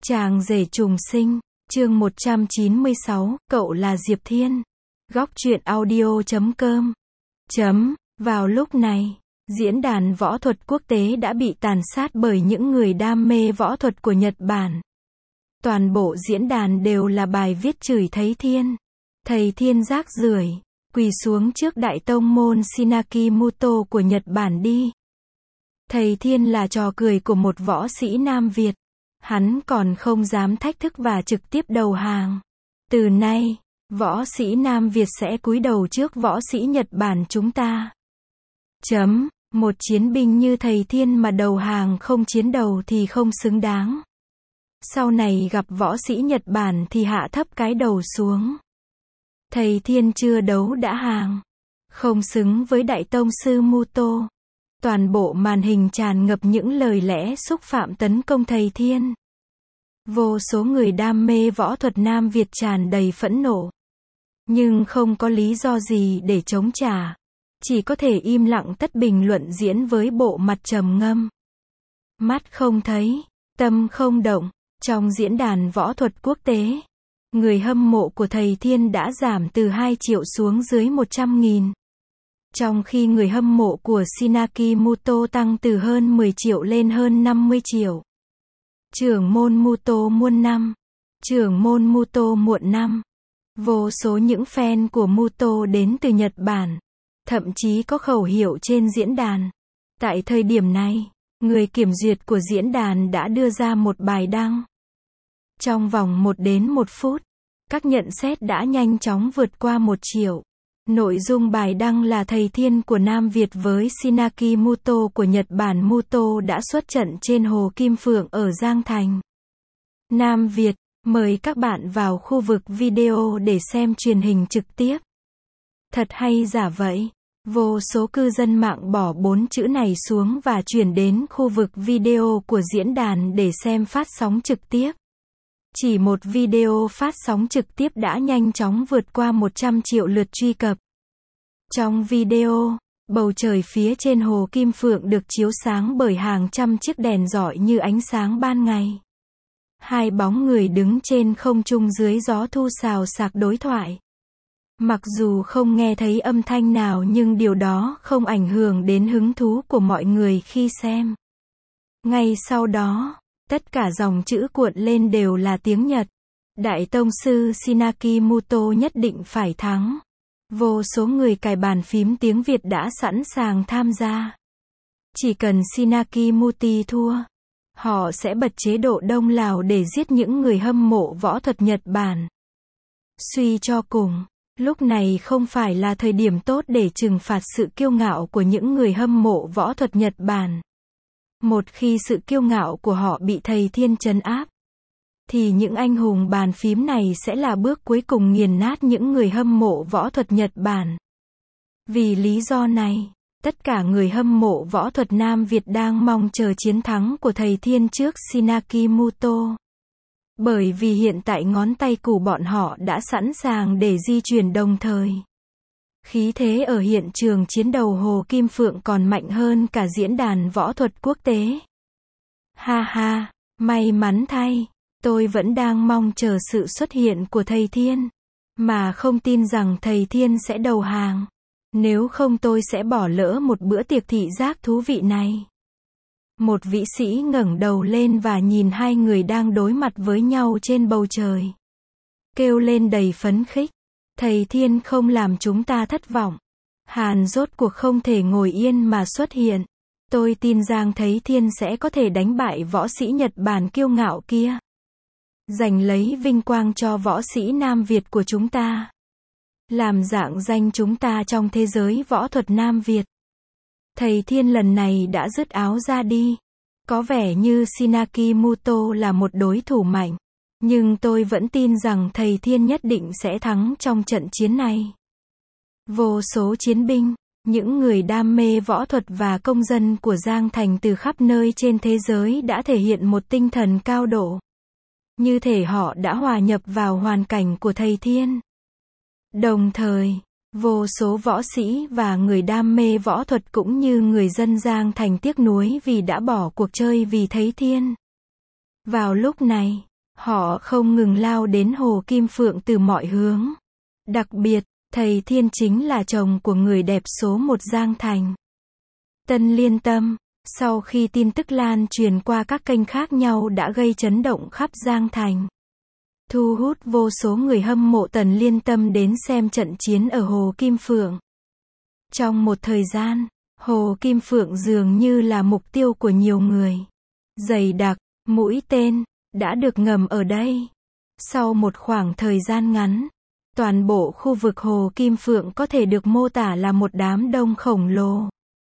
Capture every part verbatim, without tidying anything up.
Chàng rể trùng sinh, chương một trăm chín mươi sáu, cậu là Diệp Thiên. Góc truyện audio chấm com. Chấm, vào lúc này, diễn đàn võ thuật quốc tế đã bị tàn sát bởi những người đam mê võ thuật của Nhật Bản. Toàn bộ diễn đàn đều là bài viết chửi Thầy Thiên. Thầy Thiên rác rưởi, quỳ xuống trước đại tông môn Shinakimoto của Nhật Bản đi. Thầy Thiên là trò cười của một võ sĩ Nam Việt. Hắn còn không dám thách thức và trực tiếp đầu hàng. Từ nay, võ sĩ Nam Việt sẽ cúi đầu trước võ sĩ Nhật Bản chúng ta. Chấm, một chiến binh như Thầy Thiên mà đầu hàng không chiến đầu thì không xứng đáng. Sau này gặp võ sĩ Nhật Bản thì hạ thấp cái đầu xuống. Thầy Thiên chưa đấu đã hàng. Không xứng với Đại Tông Sư Muto. Toàn bộ màn hình tràn ngập những lời lẽ xúc phạm tấn công Thầy Thiên. Vô số người đam mê võ thuật Nam Việt tràn đầy phẫn nộ. Nhưng không có lý do gì để chống trả. Chỉ có thể im lặng tất bình luận diễn với bộ mặt trầm ngâm. Mắt không thấy, tâm không động. Trong diễn đàn võ thuật quốc tế, người hâm mộ của Thầy Thiên đã giảm từ hai triệu xuống dưới một trăm nghìn. Trong khi người hâm mộ của Shinakimoto tăng từ hơn mười triệu lên hơn năm mươi triệu. Trưởng môn Muto muôn năm. Trưởng môn Muto muộn năm. Vô số những fan của Muto đến từ Nhật Bản. Thậm chí có khẩu hiệu trên diễn đàn. Tại thời điểm này, người kiểm duyệt của diễn đàn đã đưa ra một bài đăng. Trong vòng một đến một phút, các nhận xét đã nhanh chóng vượt qua một triệu. Nội dung bài đăng là Thầy Thiên của Nam Việt với Shinakimoto của Nhật Bản. Muto đã xuất trận trên Hồ Kim Phượng ở Giang Thành. Nam Việt, mời các bạn vào khu vực video để xem truyền hình trực tiếp. Thật hay giả vậy? Vô số cư dân mạng bỏ bốn chữ này xuống và chuyển đến khu vực video của diễn đàn để xem phát sóng trực tiếp. Chỉ một video phát sóng trực tiếp đã nhanh chóng vượt qua một trăm triệu lượt truy cập. Trong video, bầu trời phía trên Hồ Kim Phượng được chiếu sáng bởi hàng trăm chiếc đèn rọi như ánh sáng ban ngày. Hai bóng người đứng trên không trung dưới gió thu xào xạc đối thoại. Mặc dù không nghe thấy âm thanh nào nhưng điều đó không ảnh hưởng đến hứng thú của mọi người khi xem. Ngay sau đó, tất cả dòng chữ cuộn lên đều là tiếng Nhật. Đại Tông Sư Shinakimoto nhất định phải thắng. Vô số người cài bàn phím tiếng Việt đã sẵn sàng tham gia. Chỉ cần Shinakimoto thua, họ sẽ bật chế độ Đông Lào để giết những người hâm mộ võ thuật Nhật Bản. Suy cho cùng, lúc này không phải là thời điểm tốt để trừng phạt sự kiêu ngạo của những người hâm mộ võ thuật Nhật Bản. Một khi sự kiêu ngạo của họ bị Thầy Thiên trấn áp, thì những anh hùng bàn phím này sẽ là bước cuối cùng nghiền nát những người hâm mộ võ thuật Nhật Bản. Vì lý do này, tất cả người hâm mộ võ thuật Nam Việt đang mong chờ chiến thắng của Thầy Thiên trước Shinakimoto. Bởi vì hiện tại ngón tay của bọn họ đã sẵn sàng để di chuyển đồng thời. Khí thế ở hiện trường chiến đầu Hồ Kim Phượng còn mạnh hơn cả diễn đàn võ thuật quốc tế. Ha ha, may mắn thay, tôi vẫn đang mong chờ sự xuất hiện của Thầy Thiên, mà không tin rằng Thầy Thiên sẽ đầu hàng. Nếu không tôi sẽ bỏ lỡ một bữa tiệc thị giác thú vị này. Một vĩ sĩ ngẩng đầu lên và nhìn hai người đang đối mặt với nhau trên bầu trời. Kêu lên đầy phấn khích. Thầy Thiên không làm chúng ta thất vọng. Hàn rốt cuộc không thể ngồi yên mà xuất hiện. Tôi tin rằng Thầy Thiên sẽ có thể đánh bại võ sĩ Nhật Bản kiêu ngạo kia. Giành lấy vinh quang cho võ sĩ Nam Việt của chúng ta. Làm rạng danh chúng ta trong thế giới võ thuật Nam Việt. Thầy Thiên lần này đã dứt áo ra đi. Có vẻ như Shinakimoto là một đối thủ mạnh. Nhưng tôi vẫn tin rằng Thầy Thiên nhất định sẽ thắng trong trận chiến này. Vô số chiến binh, những người đam mê võ thuật và công dân của Giang Thành từ khắp nơi trên thế giới đã thể hiện một tinh thần cao độ. Như thể họ đã hòa nhập vào hoàn cảnh của Thầy Thiên. Đồng thời, vô số võ sĩ và người đam mê võ thuật cũng như người dân Giang Thành tiếc nuối vì đã bỏ cuộc chơi vì Thầy Thiên. Vào lúc này, Họ không ngừng lao đến Hồ Kim Phượng từ mọi hướng. Đặc biệt, thầy Thiên chính là chồng của người đẹp số một Giang Thành. Tân Liên Tâm, sau khi tin tức lan truyền qua các kênh khác nhau đã gây chấn động khắp Giang Thành. Thu hút vô số người hâm mộ Tần Liên Tâm đến xem trận chiến ở Hồ Kim Phượng. Trong một thời gian, Hồ Kim Phượng dường như là mục tiêu của nhiều người. Dày đặc, mũi tên, đã được ngầm ở đây. Sau một khoảng thời gian ngắn, toàn bộ khu vực Hồ Kim Phượng có thể được mô tả là một đám đông khổng lồ.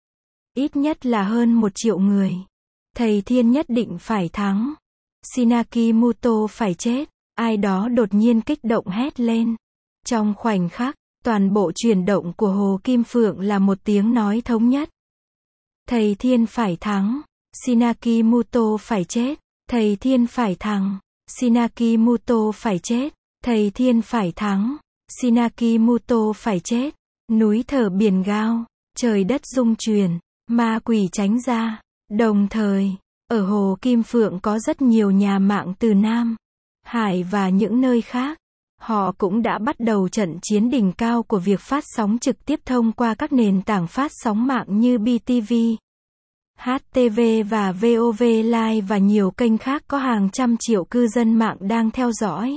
Ít nhất là hơn một triệu người. Thầy Thiên nhất định phải thắng. Shinaki Muto phải chết. Ai đó đột nhiên kích động hét lên. Trong khoảnh khắc, toàn bộ chuyển động của Hồ Kim Phượng là một tiếng nói thống nhất. Thầy Thiên phải thắng. Shinaki Muto phải chết. Thầy Thiên phải thắng. Shinaki Muto phải chết. Thầy Thiên phải thắng. Shinaki Muto phải chết. Núi thở biển gao. Trời đất rung chuyển. Ma quỷ tránh ra. Đồng thời, ở Hồ Kim Phượng có rất nhiều nhà mạng từ Nam, Hải và những nơi khác. Họ cũng đã bắt đầu trận chiến đỉnh cao của việc phát sóng trực tiếp thông qua các nền tảng phát sóng mạng như bê tê vê, hát tê vê và vê o vê Live và nhiều kênh khác có hàng trăm triệu cư dân mạng đang theo dõi.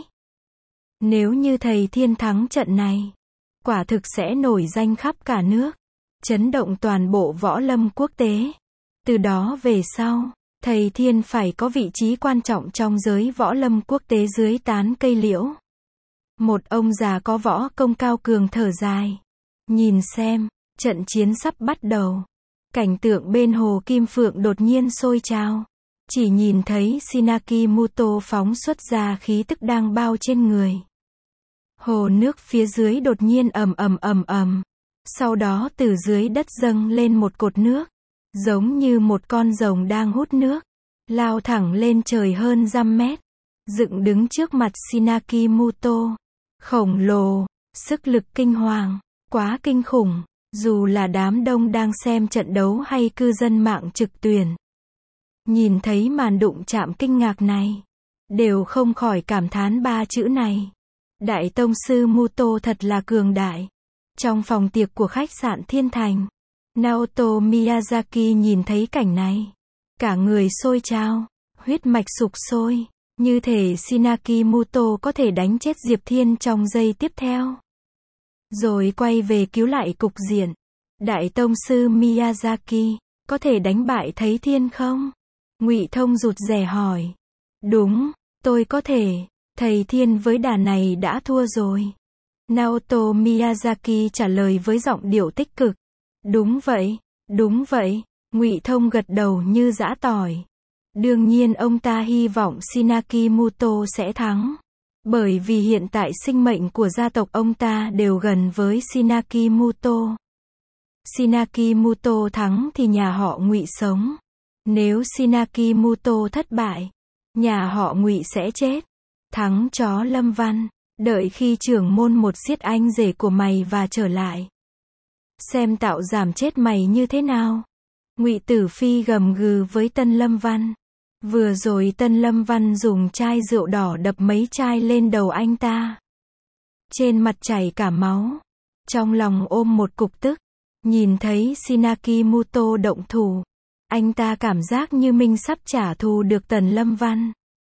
Nếu như thầy Thiên thắng trận này, quả thực sẽ nổi danh khắp cả nước, chấn động toàn bộ võ lâm quốc tế. Từ đó về sau, thầy Thiên phải có vị trí quan trọng trong giới võ lâm quốc tế dưới tán cây liễu. Một ông già có võ công cao cường thở dài. Nhìn xem, trận chiến sắp bắt đầu. Cảnh tượng bên Hồ Kim Phượng đột nhiên sôi trào. Chỉ nhìn thấy Shinaki Muto phóng xuất ra khí tức đang bao trên người. Hồ nước phía dưới đột nhiên ầm ầm ầm ầm. Sau đó từ dưới đất dâng lên một cột nước, giống như một con rồng đang hút nước, lao thẳng lên trời hơn dăm mét, dựng đứng trước mặt Shinaki Muto. Khổng lồ, sức lực kinh hoàng, quá kinh khủng, dù là đám đông đang xem trận đấu hay cư dân mạng trực tuyến. Nhìn thấy màn đụng chạm kinh ngạc này, đều không khỏi cảm thán ba chữ này. Đại tông sư Muto thật là cường đại. Trong phòng tiệc của khách sạn Thiên Thành, Naoto Miyazaki nhìn thấy cảnh này. Cả người sôi trào, huyết mạch sục sôi, như thể Shinaki Muto có thể đánh chết Diệp Thiên trong giây tiếp theo. Rồi quay về cứu lại cục diện. Đại tông sư Miyazaki, có thể đánh bại Thầy Thiên không? Ngụy Thông rụt rè hỏi. Đúng, tôi có thể. Thầy Thiên với đà này đã thua rồi. Naoto Miyazaki trả lời với giọng điệu tích cực. Đúng vậy, đúng vậy. Ngụy Thông gật đầu như giã tỏi. Đương nhiên ông ta hy vọng Shinaki Muto sẽ thắng. Bởi vì hiện tại sinh mệnh của gia tộc ông ta đều gần với Shinaki Muto. Shinaki Muto thắng thì nhà họ Ngụy sống. Nếu Shinaki Muto thất bại, nhà họ Ngụy sẽ chết. Thắng chó Lâm Văn, đợi khi trưởng môn một giết anh rể của mày và trở lại. Xem tạo giảm chết mày như thế nào. Ngụy Tử Phi gầm gừ với Tân Lâm Văn. Vừa rồi Tân Lâm Văn dùng chai rượu đỏ đập mấy chai lên đầu anh ta. Trên mặt chảy cả máu. Trong lòng ôm một cục tức. Nhìn thấy Shinaki Muto động thủ. Anh ta cảm giác như mình sắp trả thù được Tần Lâm Văn.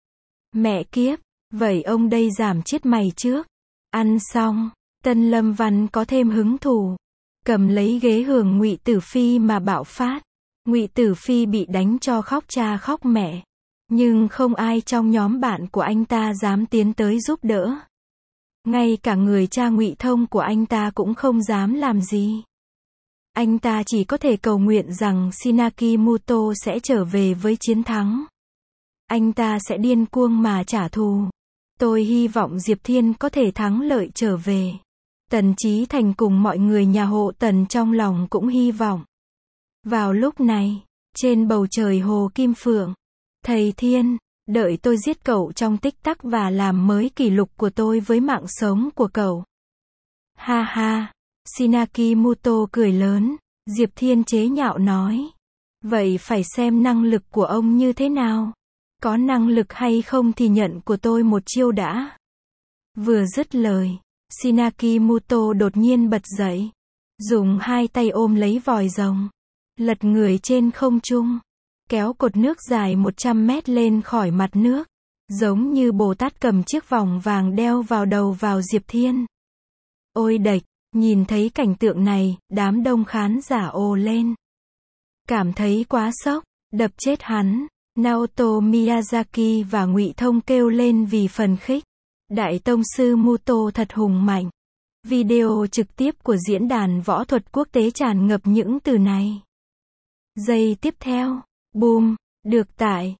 Mẹ kiếp, vậy ông đây giảm chết mày trước. Ăn xong, Tân Lâm Văn có thêm hứng thú. Cầm lấy ghế hưởng Ngụy Tử Phi mà bạo phát. Ngụy Tử Phi bị đánh cho khóc cha khóc mẹ. Nhưng không ai trong nhóm bạn của anh ta dám tiến tới giúp đỡ. Ngay cả người cha Ngụy Thông của anh ta cũng không dám làm gì. Anh ta chỉ có thể cầu nguyện rằng Shinaki Muto sẽ trở về với chiến thắng. Anh ta sẽ điên cuồng mà trả thù. Tôi hy vọng Diệp Thiên có thể thắng lợi trở về. Tần Chí Thành cùng mọi người nhà hộ Tần trong lòng cũng hy vọng. Vào lúc này, trên bầu trời Hồ Kim Phượng, Thầy Thiên, đợi tôi giết cậu trong tích tắc và làm mới kỷ lục của tôi với mạng sống của cậu. Ha ha, Shinaki Muto cười lớn, Diệp Thiên chế nhạo nói. Vậy phải xem năng lực của ông như thế nào. Có năng lực hay không thì nhận của tôi một chiêu đã. Vừa dứt lời, Shinakimoto đột nhiên bật dậy, dùng hai tay ôm lấy vòi rồng, lật người trên không trung, kéo cột nước dài một trăm mét lên khỏi mặt nước, giống như Bồ Tát cầm chiếc vòng vàng đeo vào đầu vào Diệp Thiên. Ôi đệch, nhìn thấy cảnh tượng này, đám đông khán giả ồ lên. Cảm thấy quá sốc, đập chết hắn. Naoto Miyazaki và Ngụy Thông kêu lên vì phần khích. Đại tông sư Muto thật hùng mạnh. Video trực tiếp của diễn đàn võ thuật quốc tế tràn ngập những từ này. Giây tiếp theo, boom, được tải,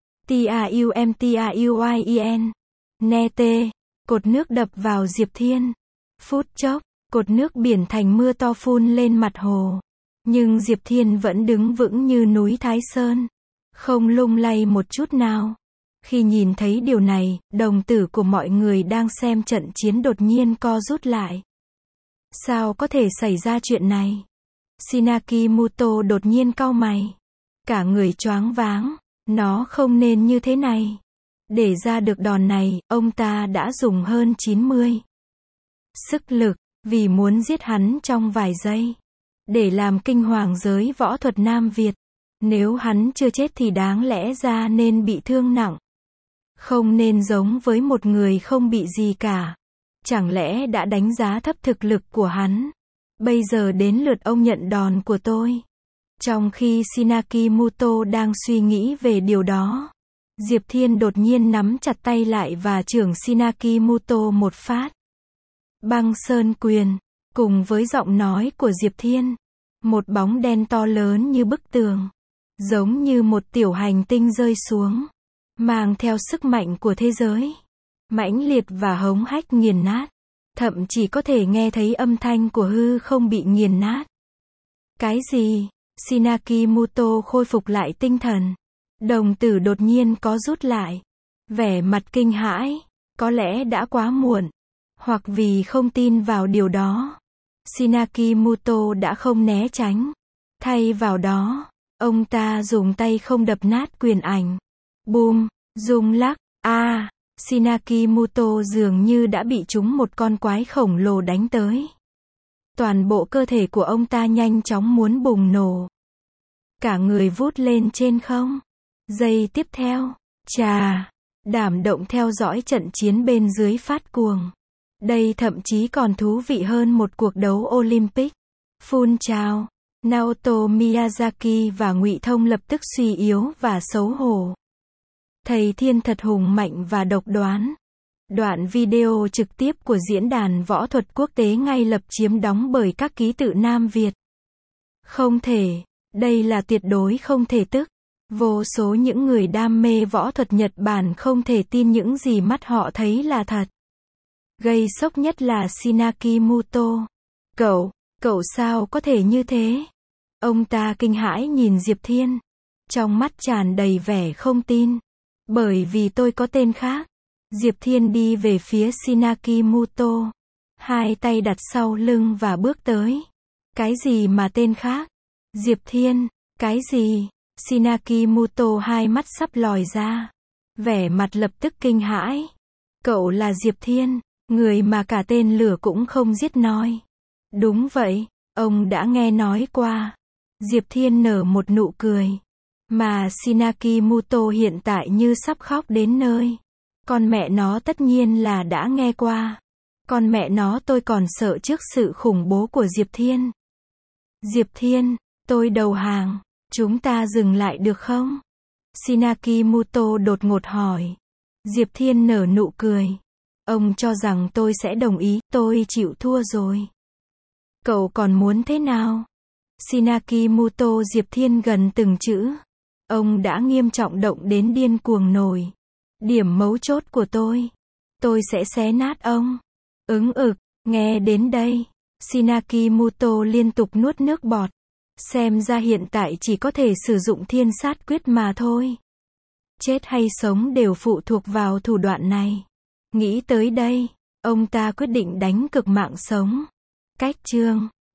TAUMTAUYEN, nete, cột nước đập vào Diệp Thiên. Phút chốc, cột nước biển thành mưa to phun lên mặt hồ. Nhưng Diệp Thiên vẫn đứng vững như núi Thái Sơn, không lung lay một chút nào. Khi nhìn thấy điều này, đồng tử của mọi người đang xem trận chiến đột nhiên co rút lại. Sao có thể xảy ra chuyện này? Shinakimoto đột nhiên cau mày. Cả người choáng váng. Nó không nên như thế này. Để ra được đòn này, ông ta đã dùng hơn chín mươi sức lực, vì muốn giết hắn trong vài giây. Để làm kinh hoàng giới võ thuật Nam Việt. Nếu hắn chưa chết thì đáng lẽ ra nên bị thương nặng. Không nên giống với một người không bị gì cả. Chẳng lẽ đã đánh giá thấp thực lực của hắn? Bây giờ đến lượt ông nhận đòn của tôi. Trong khi Shinakimoto đang suy nghĩ về điều đó, Diệp Thiên đột nhiên nắm chặt tay lại và chưởng Shinakimoto một phát. Băng sơn quyền. Cùng với giọng nói của Diệp Thiên, một bóng đen to lớn như bức tường, giống như một tiểu hành tinh rơi xuống, mang theo sức mạnh của thế giới, mãnh liệt và hống hách nghiền nát. Thậm chí có thể nghe thấy âm thanh của hư không bị nghiền nát. Cái gì? Shinakimoto khôi phục lại tinh thần. Đồng tử đột nhiên có rút lại. Vẻ mặt kinh hãi. Có lẽ đã quá muộn. Hoặc vì không tin vào điều đó. Shinakimoto đã không né tránh. Thay vào đó, ông ta dùng tay không đập nát quyền ảnh. Boom, rung lắc, a à, Shinakimoto dường như đã bị trúng một con quái khổng lồ đánh tới. Toàn bộ cơ thể của ông ta nhanh chóng muốn bùng nổ. Cả người vút lên trên không. Giây tiếp theo, chà, đảm động theo dõi trận chiến bên dưới phát cuồng. Đây thậm chí còn thú vị hơn một cuộc đấu Olympic. Phun trào, Naoto Miyazaki và Ngụy Thông lập tức suy yếu và xấu hổ. Thầy Thiên thật hùng mạnh và độc đoán. Đoạn video trực tiếp của diễn đàn võ thuật quốc tế ngay lập chiếm đóng bởi các ký tự Nam Việt. Không thể, đây là tuyệt đối không thể tức. Vô số những người đam mê võ thuật Nhật Bản không thể tin những gì mắt họ thấy là thật. Gây sốc nhất là Shinakimoto. Cậu, cậu sao có thể như thế? Ông ta kinh hãi nhìn Diệp Thiên. Trong mắt tràn đầy vẻ không tin. Bởi vì tôi có tên khác. Diệp Thiên đi về phía Shinakimoto. Hai tay đặt sau lưng và bước tới. Cái gì mà tên khác? Diệp Thiên, cái gì? Shinakimoto hai mắt sắp lòi ra. Vẻ mặt lập tức kinh hãi. Cậu là Diệp Thiên, người mà cả tên lửa cũng không giết nói. Đúng vậy, ông đã nghe nói qua. Diệp Thiên nở một nụ cười. Mà Shinakimoto hiện tại như sắp khóc đến nơi. Con mẹ nó tất nhiên là đã nghe qua. Con mẹ nó tôi còn sợ trước sự khủng bố của Diệp Thiên. Diệp Thiên, tôi đầu hàng. Chúng ta dừng lại được không? Shinakimoto đột ngột hỏi. Diệp Thiên nở nụ cười. Ông cho rằng tôi sẽ đồng ý, tôi chịu thua rồi. Cậu còn muốn thế nào? Shinakimoto Diệp Thiên gần từng chữ. Ông đã nghiêm trọng động đến điên cuồng nổi. Điểm mấu chốt của tôi. Tôi sẽ xé nát ông. Ứng ực, nghe đến đây. Shinakimoto liên tục nuốt nước bọt. Xem ra hiện tại chỉ có thể sử dụng thiên sát quyết mà thôi. Chết hay sống đều phụ thuộc vào thủ đoạn này. Nghĩ tới đây, ông ta quyết định đánh cực mạng sống. Cách chương